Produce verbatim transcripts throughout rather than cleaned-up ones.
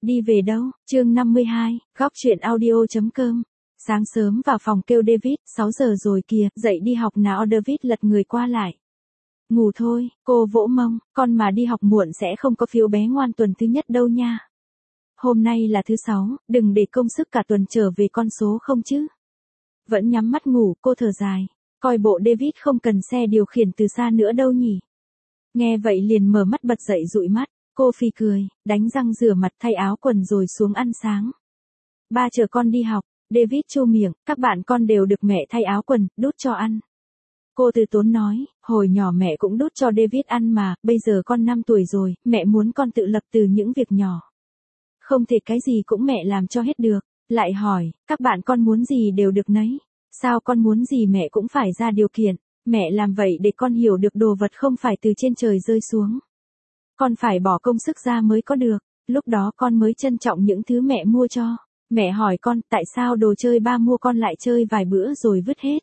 Đi về đâu? Chương năm mươi hai, góc truyện audio.com. Sáng sớm vào phòng kêu David, sáu giờ rồi kìa, dậy đi học nào. David lật người qua lại. Ngủ thôi, cô vỗ mông, con mà đi học muộn sẽ không có phiếu bé ngoan tuần thứ nhất đâu nha. Hôm nay là thứ sáu, đừng để công sức cả tuần trở về con số không chứ. Vẫn nhắm mắt ngủ, cô thở dài. Coi bộ David không cần xe điều khiển từ xa nữa đâu nhỉ. Nghe vậy liền mở mắt bật dậy dụi mắt. Cô phì cười, đánh răng rửa mặt thay áo quần rồi xuống ăn sáng. Ba chờ con đi học, David chu miệng, các bạn con đều được mẹ thay áo quần, đút cho ăn. Cô từ tốn nói, hồi nhỏ mẹ cũng đút cho David ăn mà, bây giờ con năm tuổi rồi, mẹ muốn con tự lập từ những việc nhỏ. Không thể cái gì cũng mẹ làm cho hết được. Lại hỏi, các bạn con muốn gì đều được nấy. Sao con muốn gì mẹ cũng phải ra điều kiện. Mẹ làm vậy để con hiểu được đồ vật không phải từ trên trời rơi xuống. Con phải bỏ công sức ra mới có được, lúc đó con mới trân trọng những thứ mẹ mua cho. Mẹ hỏi con, tại sao đồ chơi ba mua con lại chơi vài bữa rồi vứt hết?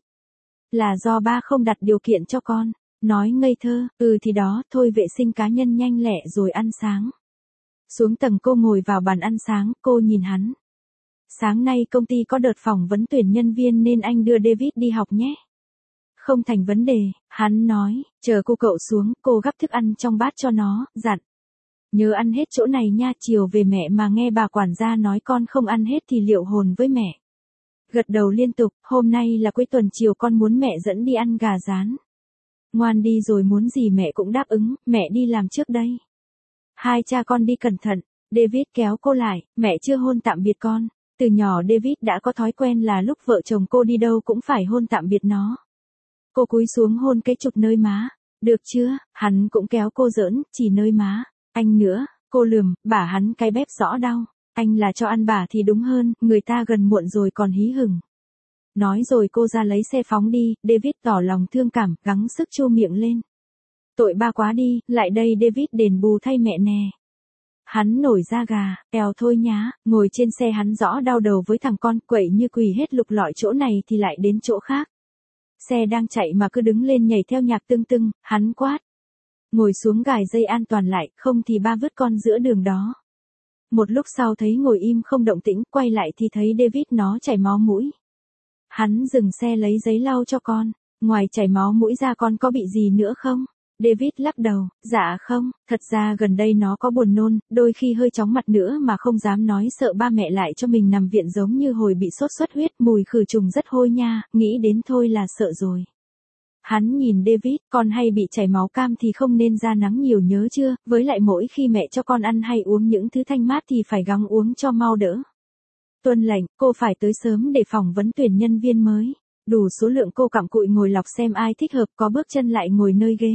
Là do ba không đặt điều kiện cho con. Nói ngây thơ, ừ thì đó, thôi vệ sinh cá nhân nhanh lẹ rồi ăn sáng. Xuống tầng cô ngồi vào bàn ăn sáng, cô nhìn hắn. Sáng nay công ty có đợt phỏng vấn tuyển nhân viên nên anh đưa David đi học nhé. Không thành vấn đề, hắn nói, chờ cô cậu xuống, cô gắp thức ăn trong bát cho nó, dặn. Nhớ ăn hết chỗ này nha, chiều về mẹ mà nghe bà quản gia nói con không ăn hết thì liệu hồn với mẹ. Gật đầu liên tục, hôm nay là cuối tuần chiều con muốn mẹ dẫn đi ăn gà rán. Ngoan đi rồi muốn gì mẹ cũng đáp ứng, mẹ đi làm trước đây. Hai cha con đi cẩn thận, David kéo cô lại, mẹ chưa hôn tạm biệt con. Từ nhỏ David đã có thói quen là lúc vợ chồng cô đi đâu cũng phải hôn tạm biệt nó. Cô cúi xuống hôn cái chụp nơi má. Được chưa, hắn cũng kéo cô giỡn, chỉ nơi má. Anh nữa, cô lườm, bả hắn cái bếp rõ đau. Anh là cho ăn bả thì đúng hơn, người ta gần muộn rồi còn hí hửng. Nói rồi cô ra lấy xe phóng đi, David tỏ lòng thương cảm, gắng sức chu miệng lên. Tội ba quá đi, lại đây David đền bù thay mẹ nè. Hắn nổi da gà, eo thôi nhá, ngồi trên xe hắn rõ đau đầu với thằng con, quậy như quỳ hết lục lọi chỗ này thì lại đến chỗ khác. Xe đang chạy mà cứ đứng lên nhảy theo nhạc tưng tưng, hắn quát. Ngồi xuống gài dây an toàn lại, không thì ba vứt con giữa đường đó. Một lúc sau thấy ngồi im không động tĩnh, quay lại thì thấy David nó chảy máu mũi. Hắn dừng xe lấy giấy lau cho con, ngoài chảy máu mũi ra con có bị gì nữa không? David lắc đầu, dạ không, thật ra gần đây nó có buồn nôn, đôi khi hơi chóng mặt nữa mà không dám nói sợ ba mẹ lại cho mình nằm viện giống như hồi bị sốt xuất huyết, mùi khử trùng rất hôi nha, nghĩ đến thôi là sợ rồi. Hắn nhìn David, con hay bị chảy máu cam thì không nên ra nắng nhiều nhớ chưa, với lại mỗi khi mẹ cho con ăn hay uống những thứ thanh mát thì phải gắng uống cho mau đỡ. Tuân lệnh, cô phải tới sớm để phỏng vấn tuyển nhân viên mới. Đủ số lượng cô cặm cụi ngồi lọc xem ai thích hợp có bước chân lại ngồi nơi ghế.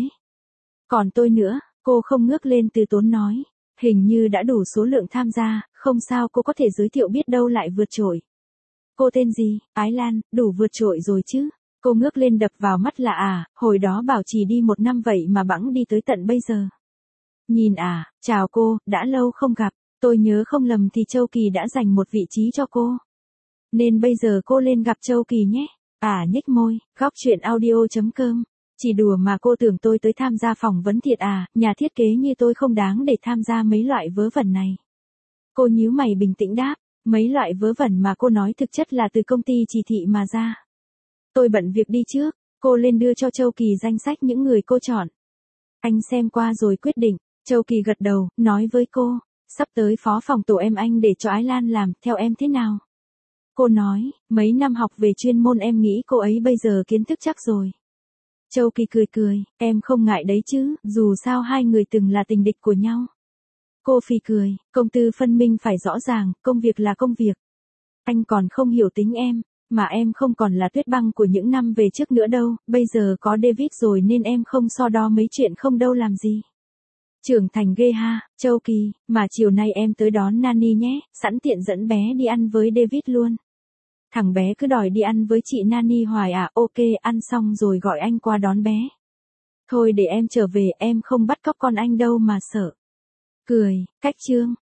Còn tôi nữa, cô không ngước lên từ tốn nói. Hình như đã đủ số lượng tham gia, không sao cô có thể giới thiệu biết đâu lại vượt trội. Cô tên gì, Ái Lan, đủ vượt trội rồi chứ. Cô ngước lên đập vào mắt là à, hồi đó bảo chỉ đi một năm vậy mà bẵng đi tới tận bây giờ. Nhìn à, chào cô, đã lâu không gặp, tôi nhớ không lầm thì Châu Kỳ đã dành một vị trí cho cô. Nên bây giờ cô lên gặp Châu Kỳ nhé. À nhếch môi, góc truyện audio.com. Chỉ đùa mà cô tưởng tôi tới tham gia phỏng vấn thiệt à, nhà thiết kế như tôi không đáng để tham gia mấy loại vớ vẩn này. Cô nhíu mày bình tĩnh đáp, mấy loại vớ vẩn mà cô nói thực chất là từ công ty chỉ thị mà ra. Tôi bận việc đi trước, cô lên đưa cho Châu Kỳ danh sách những người cô chọn. Anh xem qua rồi quyết định, Châu Kỳ gật đầu, nói với cô, sắp tới phó phòng tổ em anh để cho Ái Lan làm, theo em thế nào? Cô nói, mấy năm học về chuyên môn em nghĩ cô ấy bây giờ kiến thức chắc rồi. Châu Kỳ cười cười, em không ngại đấy chứ, dù sao hai người từng là tình địch của nhau. Cô phì cười, công tư phân minh phải rõ ràng, công việc là công việc. Anh còn không hiểu tính em, mà em không còn là Tuyết Băng của những năm về trước nữa đâu, bây giờ có David rồi nên em không so đo mấy chuyện không đâu làm gì. Trưởng thành ghê ha, Châu Kỳ, mà chiều nay em tới đón Nani nhé, sẵn tiện dẫn bé đi ăn với David luôn. Thằng bé cứ đòi đi ăn với chị Nani hoài à, ok, ăn xong rồi gọi anh qua đón bé. Thôi để em trở về, em không bắt cóc con anh đâu mà sợ. Cười, cách chương.